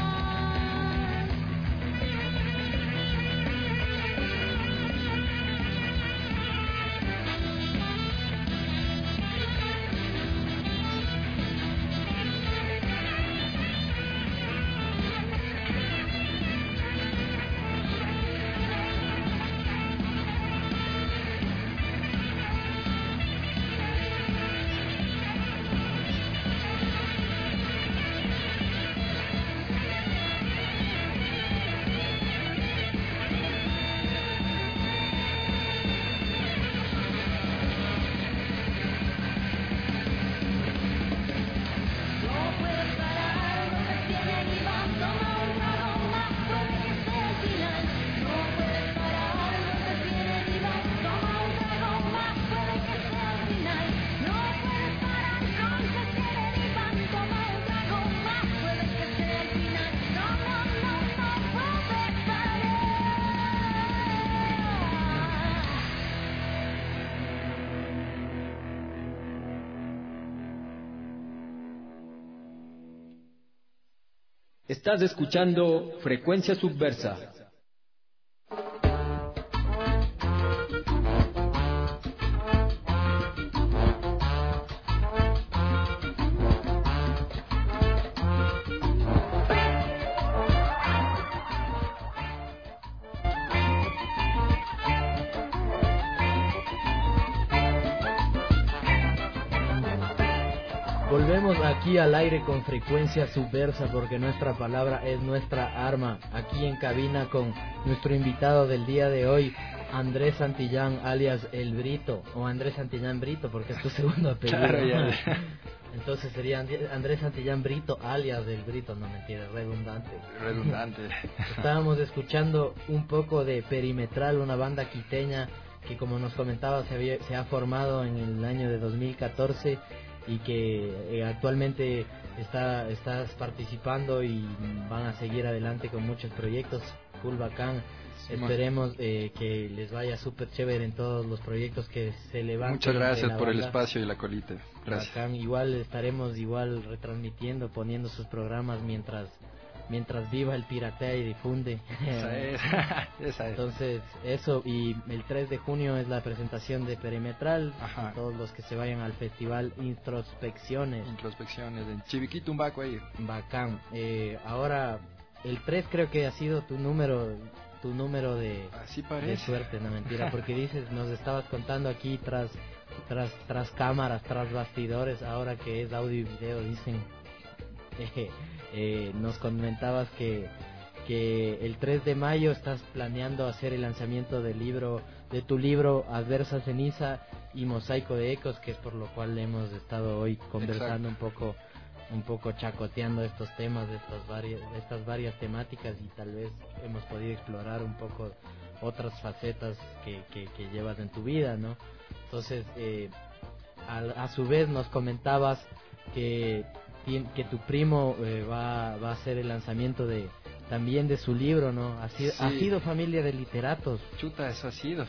Estás escuchando Frecuencia Subversa. Volvemos aquí al aire con Frecuencia Subversa porque nuestra palabra es nuestra arma. Aquí en cabina con nuestro invitado del día de hoy, Andrés Santillán alias El Brito, o Andrés Santillán Brito porque es tu segundo apellido. Claro, ya. Entonces sería Andrés Santillán Brito alias El Brito, no mentira, redundante. Redundante. Estábamos escuchando un poco de Perimetral, una banda quiteña que, como nos comentaba, se, había, se ha formado en el año de dos mil catorce y que eh, actualmente está estás participando y van a seguir adelante con muchos proyectos. Cool, bacán. Sí, esperemos eh, que les vaya súper chévere en todos los proyectos que se levanten. Muchas gracias por banda. El espacio y la colita. Gracias. Bacán. Igual estaremos igual retransmitiendo, poniendo sus programas mientras mientras viva el piratea y difunde. Esa es. Esa es. Entonces, eso, y el tres de junio es la presentación de Perimetral. Ajá. Todos los que se vayan al festival Introspecciones. Introspecciones, en Chiviquito, un baco ahí. Bacán. Eh, ahora, el tres creo que ha sido tu número tu número de, Así parece. de suerte, no mentira, porque dices, nos estabas contando aquí tras tras tras cámaras, tras bastidores, ahora que es audio y video, dicen, eh, eh, nos comentabas que que el tres de mayo estás planeando hacer el lanzamiento del libro, de tu libro Adversa Ceniza y Mosaico de Ecos, que es por lo cual hemos estado hoy conversando. Exacto. un poco un poco chacoteando estos temas, de estas varias, de estas varias temáticas, y tal vez hemos podido explorar un poco otras facetas que, que, que llevas en tu vida, ¿no? Entonces, eh, a, a su vez nos comentabas que, que tu primo eh, va, va a hacer el lanzamiento de también de su libro, ¿no? Ha sido, sí. ha sido familia de literatos. Chuta, eso ha sido.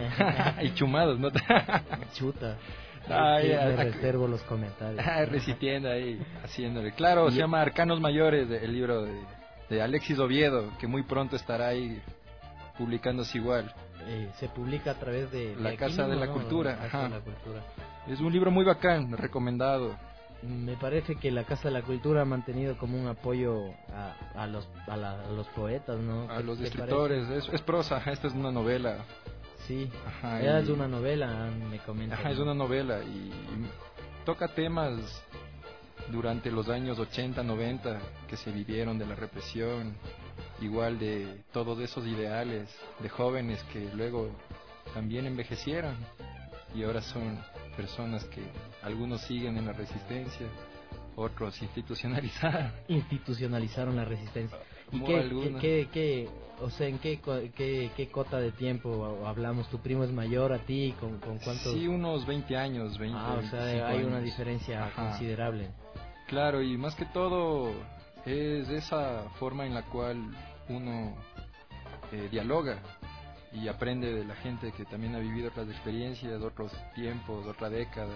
Y chumados, ¿no? Chuta. Ay, me a, reservo los comentarios. Ah, resistiendo ahí, haciéndole. Claro, y se llama Arcanos Mayores, de, el libro de, de Alexis Oviedo, que muy pronto estará ahí publicándose igual. Eh, se publica a través de... La de Casa, mismo, de la, ¿no? Cultura. la Casa Ajá. de la Cultura. Es un libro muy bacán, recomendado. Me parece que la Casa de la Cultura ha mantenido como un apoyo a, a, los, a, la, a los poetas, ¿no? A los escritores, es, es prosa, esta es una novela. Sí, ajá, es y... una novela, me comentan. Ajá, es una novela y, y toca temas durante los años ochenta, noventa que se vivieron de la represión, igual de todos esos ideales de jóvenes que luego también envejecieron y ahora son personas que algunos siguen en la resistencia, otros institucionalizaron. Institucionalizaron la resistencia. ¿Y qué, qué, qué, qué, o sea, en qué, qué, qué cota de tiempo hablamos? ¿Tu primo es mayor a ti? ¿Con, con cuántos? Sí, unos veinte años, veinte. Ah, o sea, hay años. Una diferencia Ajá. considerable. Claro, y más que todo es esa forma en la cual uno eh, dialoga y aprende de la gente que también ha vivido otras experiencias, otros tiempos, otra década,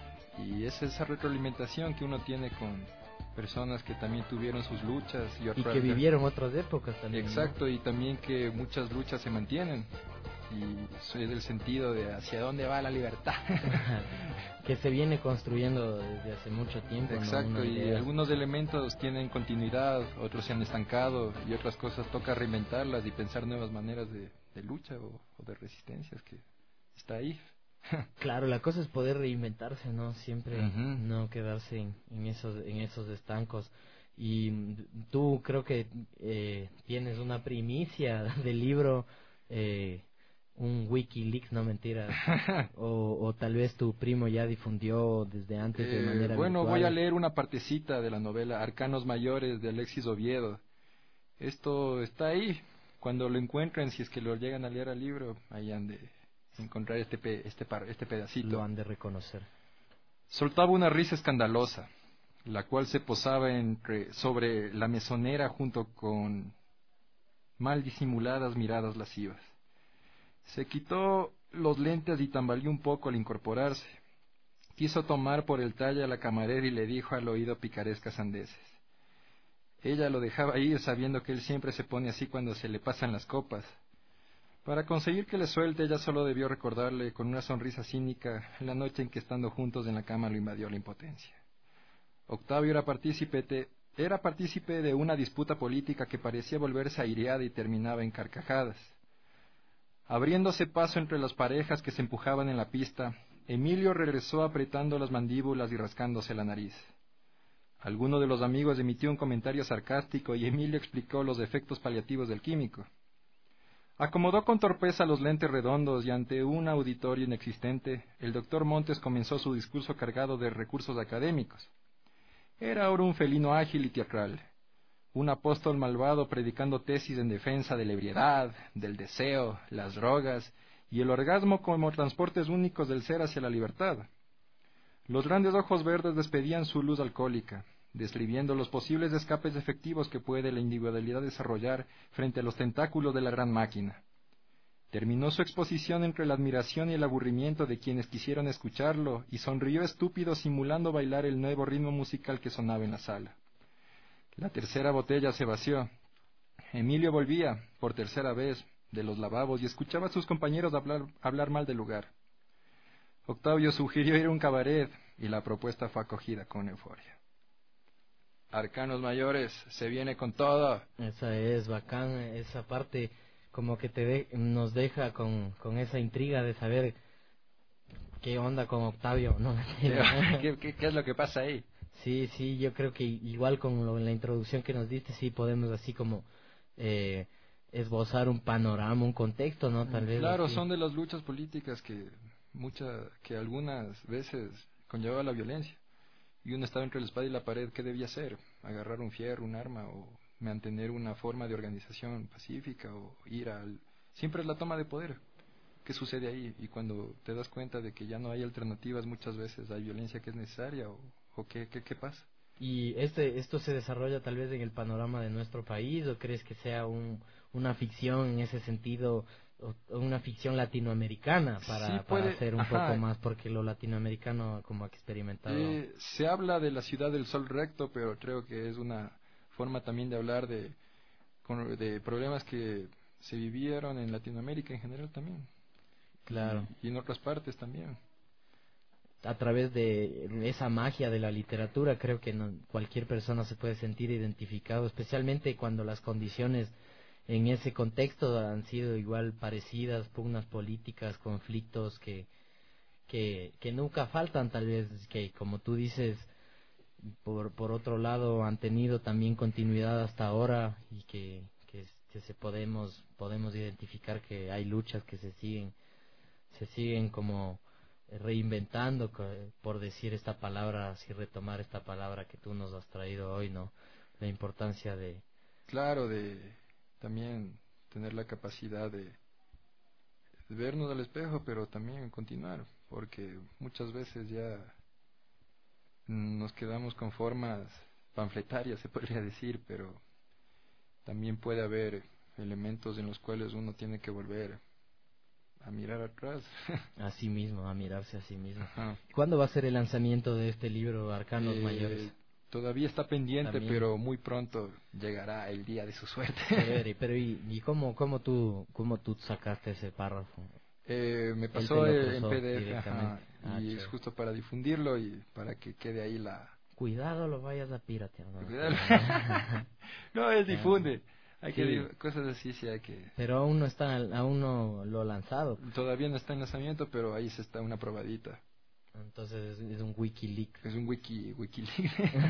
y es esa retroalimentación que uno tiene con personas que también tuvieron sus luchas y, y que vivieron otras épocas también. Exacto, ¿no? Y también que muchas luchas se mantienen, y soy del sentido de hacia dónde va la libertad. Que se viene construyendo desde hace mucho tiempo. Exacto, ¿no? y algunos elementos tienen continuidad, otros se han estancado, y otras cosas toca reinventarlas y pensar nuevas maneras de, de lucha o, o de resistencias, que está ahí. Claro, la cosa es poder reinventarse, ¿no? Siempre uh-huh. no quedarse en, en esos en esos estancos. Y tú creo que eh, tienes una primicia del libro, eh, un Wikileaks, no mentira, o, o tal vez tu primo ya difundió desde antes de eh, manera bueno, virtual. voy a leer una partecita de la novela Arcanos Mayores de Alexis Oviedo. Esto está ahí, cuando lo encuentren, si es que lo llegan a leer al libro, ahí han de encontrar este pe, este par, este pedacito. Lo han de reconocer. Soltaba una risa escandalosa, la cual se posaba entre sobre la mesonera junto con mal disimuladas miradas lascivas. Se quitó los lentes y tambaleó un poco al incorporarse. Quiso tomar por el talle a la camarera y le dijo al oído picarescas sandeces. Ella lo dejaba ir sabiendo que él siempre se pone así cuando se le pasan las copas. Para conseguir que le suelte, ella solo debió recordarle con una sonrisa cínica la noche en que estando juntos en la cama lo invadió la impotencia. Octavio era partícipe, de, era partícipe de una disputa política que parecía volverse aireada y terminaba en carcajadas. Abriéndose paso entre las parejas que se empujaban en la pista, Emilio regresó apretando las mandíbulas y rascándose la nariz. Alguno de los amigos emitió un comentario sarcástico y Emilio explicó los efectos paliativos del químico. Acomodó con torpeza los lentes redondos y ante un auditorio inexistente, el doctor Montes comenzó su discurso cargado de recursos académicos. Era ahora un felino ágil y teatral, un apóstol malvado predicando tesis en defensa de la ebriedad, del deseo, las drogas y el orgasmo como transportes únicos del ser hacia la libertad. Los grandes ojos verdes despedían su luz alcohólica, describiendo los posibles escapes efectivos que puede la individualidad desarrollar frente a los tentáculos de la gran máquina. Terminó su exposición entre la admiración y el aburrimiento de quienes quisieron escucharlo y sonrió estúpido simulando bailar el nuevo ritmo musical que sonaba en la sala. La tercera botella se vació. Emilio volvía, por tercera vez, de los lavabos y escuchaba a sus compañeros hablar, hablar mal del lugar. Octavio sugirió ir a un cabaret y la propuesta fue acogida con euforia. Arcanos Mayores, se viene con todo. Esa es bacán, esa parte como que te de, nos deja con, con esa intriga de saber qué onda con Octavio, ¿no? ¿Qué, qué, ¿Qué es lo que pasa ahí? Sí, sí, yo creo que igual con lo, la introducción que nos diste, sí podemos así como eh, esbozar un panorama, un contexto, ¿no? Tal vez. Claro, así. Son de las luchas políticas que mucha, que algunas veces conllevaba la violencia. Y uno estaba entre la espada y la pared, ¿qué debía hacer? ¿Agarrar un fierro, un arma, o mantener una forma de organización pacífica, o ir al... Siempre es la toma de poder. ¿Qué sucede ahí? Y cuando te das cuenta de que ya no hay alternativas, muchas veces hay violencia que es necesaria, o, o ¿qué, qué, qué pasa? ¿Y este esto se desarrolla tal vez en el panorama de nuestro país, o crees que sea un, una ficción en ese sentido, o una ficción latinoamericana para, sí, puede, para hacer un ajá. poco más, porque lo latinoamericano como ha experimentado? Eh, se habla de la ciudad del sol recto, pero creo que es una forma también de hablar de, de problemas que se vivieron en Latinoamérica en general también. Claro. Y, y en otras partes también. A través de esa magia de la literatura, creo que no, cualquier persona se puede sentir identificado, especialmente cuando las condiciones en ese contexto han sido igual parecidas, pugnas políticas, conflictos que, que, que nunca faltan, tal vez, que como tú dices, por, por otro lado han tenido también continuidad hasta ahora, y que, que, que se podemos, podemos identificar que hay luchas que se siguen, se siguen como reinventando, por decir esta palabra, así retomar esta palabra que tú nos has traído hoy, ¿no? La importancia de... Claro, de también tener la capacidad de, de vernos al espejo, pero también continuar, porque muchas veces ya nos quedamos con formas panfletarias, se podría decir, pero también puede haber elementos en los cuales uno tiene que volver a mirar atrás. A sí mismo, a mirarse a sí mismo. Ajá. ¿Cuándo va a ser el lanzamiento de este libro, Arcanos Eh, Mayores? Todavía está pendiente, También. pero muy pronto llegará el día de su suerte. Chévere, pero ¿y, y cómo, cómo, tú, cómo tú sacaste ese párrafo? Eh, me Él pasó te lo en cruzó P D F, directamente. ajá, Ah, y es chévere. justo para difundirlo y para que quede ahí la... Cuidado, lo vayas a piratear. No, Cuidado. No, es difunde. Hay Sí. que di- cosas así sí hay que... Pero aún no está, aún no lo ha lanzado. Todavía no está en lanzamiento, pero ahí se está una probadita. Entonces es, es un Wikileak. Es un wiki Wikileaks.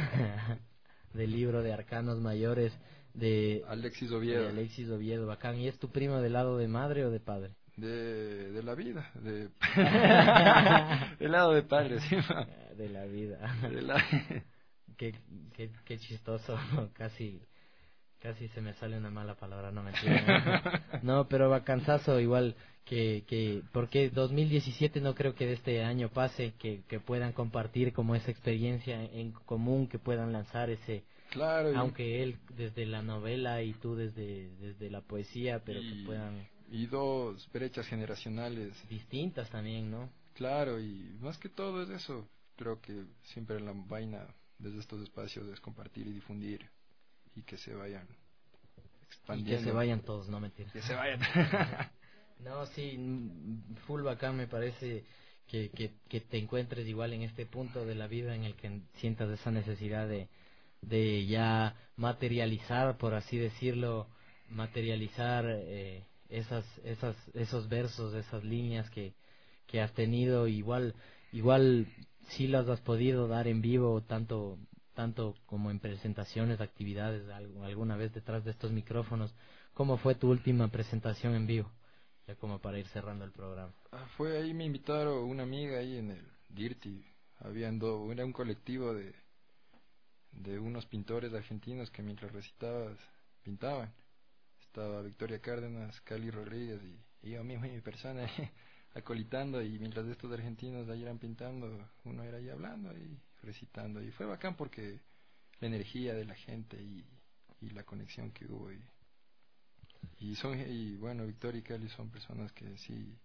Del libro de Arcanos Mayores de Alexis de Oviedo. Alexis Oviedo, bacán. ¿Y es tu primo del lado de madre o de padre? De, de la vida, de... del lado de padre, sí. De la vida. De la... Qué, qué, qué chistoso, casi casi se me sale una mala palabra, no mentira. No, pero bacanzazo igual que, que porque dos mil diecisiete no creo que de este año pase, que, que puedan compartir como esa experiencia en común, que puedan lanzar ese, Claro. y- aunque él desde la novela y tú desde, desde la poesía, pero y, que puedan, y dos brechas generacionales. distintas también, ¿no? Claro, y más que todo es eso. Creo que siempre la vaina desde estos espacios es compartir y difundir y que se vayan Y expandiendo. que se vayan todos, no mentira. Que se vayan. No, sí, mm, full bacán me parece que, que, que te encuentres igual en este punto de la vida en el que sientas esa necesidad de, de ya materializar, por así decirlo, materializar eh, esas, esas, esos versos, esas líneas que, que has tenido, igual, igual sí las has podido dar en vivo, tanto tanto como en presentaciones, actividades, algo- alguna vez detrás de estos micrófonos. ¿Cómo fue tu última presentación en vivo? Ya como para ir cerrando el programa. Ah, Fue ahí, me invitaron una amiga ahí en el Dirty. Habían do- era un colectivo de de unos pintores argentinos que mientras recitabas pintaban. Estaba Victoria Cárdenas, Cali Rodríguez y, y yo mismo y mi persona acolitando, y mientras estos argentinos ahí eran pintando, uno era ahí hablando y recitando, y fue bacán porque la energía de la gente y, y la conexión que hubo y, y son y bueno, Victoria y Cali son personas que sí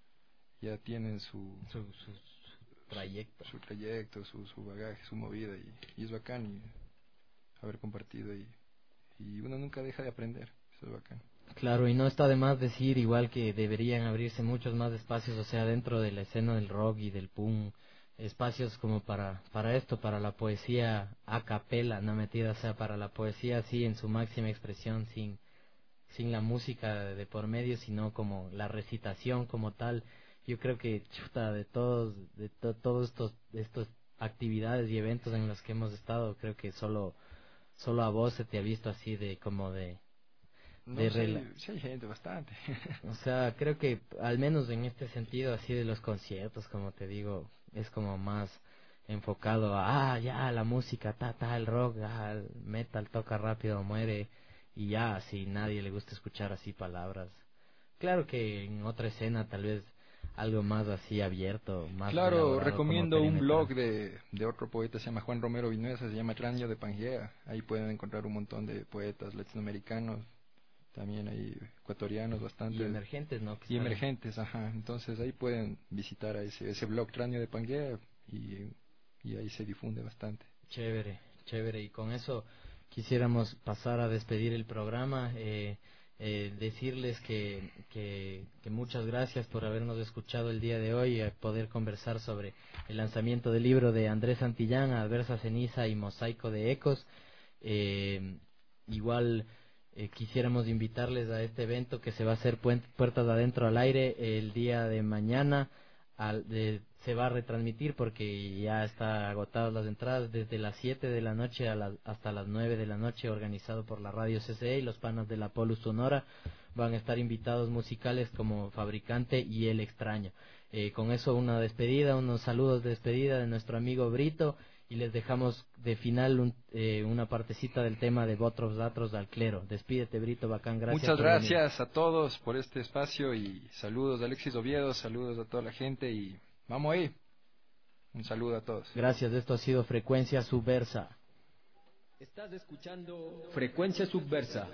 ya tienen su Su, su, su trayecto. su trayecto, su, su bagaje, su movida, y, y es bacán y haber compartido y, y uno nunca deja de aprender, eso es bacán. Claro, y no está de más decir igual que deberían abrirse muchos más espacios, o sea, dentro de la escena del rock y del punk, espacios como para para esto, para la poesía a capela, no metida, o sea, para la poesía así en su máxima expresión, sin sin la música de por medio, sino como la recitación como tal. Yo creo que chuta de todos de to- todos estos estos actividades y eventos en los que hemos estado, creo que solo solo a vos se te ha visto así de como de No, de sí, rela- sí hay gente bastante. O sea, creo que al menos en este sentido así de los conciertos, como te digo, es como más enfocado a, ah, ya, la música, ta, ta, el rock, ah, el metal, toca rápido, muere, y ya, así, nadie le gusta escuchar así palabras. Claro que en otra escena tal vez algo más así abierto, más Claro, elaborado, recomiendo como un perimetral. blog de, de otro poeta, se llama Juan Romero Vinuesa, se llama Cráneo de Pangea. Ahí pueden encontrar un montón de poetas latinoamericanos, también hay ecuatorianos bastante. Y emergentes, ¿no? Que Y están- emergentes, ajá. Entonces ahí pueden visitar a ese, ese blog Cráneo de Pangea y, y ahí se difunde bastante. Chévere, chévere. Y con eso quisiéramos pasar a despedir el programa. Eh, eh, decirles que, que, que muchas gracias por habernos escuchado el día de hoy, a poder conversar sobre el lanzamiento del libro de Andrés Santillán, Adversa Ceniza y Mosaico de Ecos. Eh, igual eh, quisiéramos invitarles a este evento que se va a hacer puen- puertas adentro al aire el día de mañana. Al, de, se va a retransmitir porque ya está agotadas las entradas desde las siete de la noche a la- hasta las nueve de la noche, organizado por la radio C C E y los panas de la Polus Sonora. Van a estar invitados musicales como Fabricante y El Extraño. Eh, con eso una despedida, unos saludos de despedida de nuestro amigo Brito, y les dejamos de final un, eh, una partecita del tema de Botros Datros al Clero. Despídete, Brito, bacán, gracias. Muchas por venir. gracias a todos por este espacio y saludos de Alexis Oviedo, saludos a toda la gente y vamos ahí. Un saludo a todos. Gracias, esto ha sido Frecuencia Subversa. Estás escuchando Frecuencia Subversa.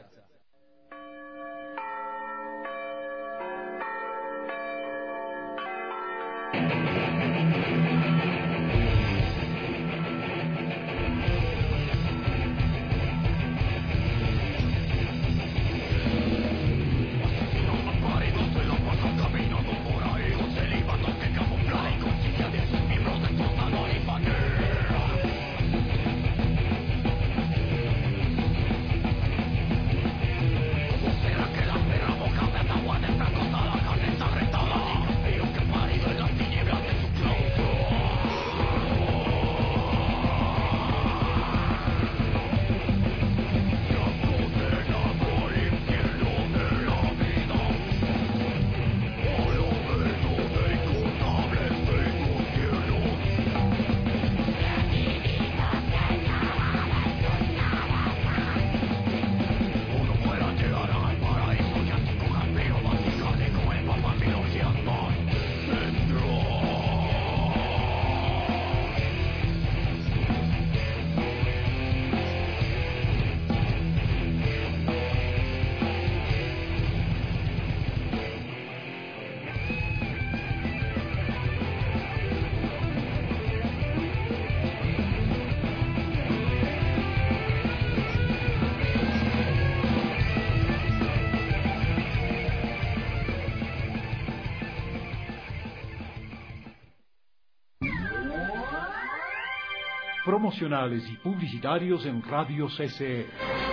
Promocionales y publicitarios en Radio C C E.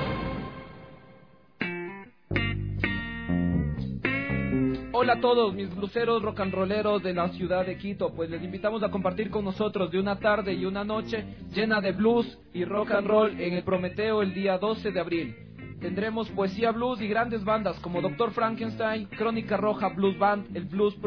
Hola a todos mis bluseros rock and rolleros de la ciudad de Quito, pues les invitamos a compartir con nosotros de una tarde y una noche llena de blues y rock and roll en el Prometeo el día doce de abril. Tendremos poesía blues y grandes bandas como Doctor Frankenstein, Crónica Roja Blues Band, el Blues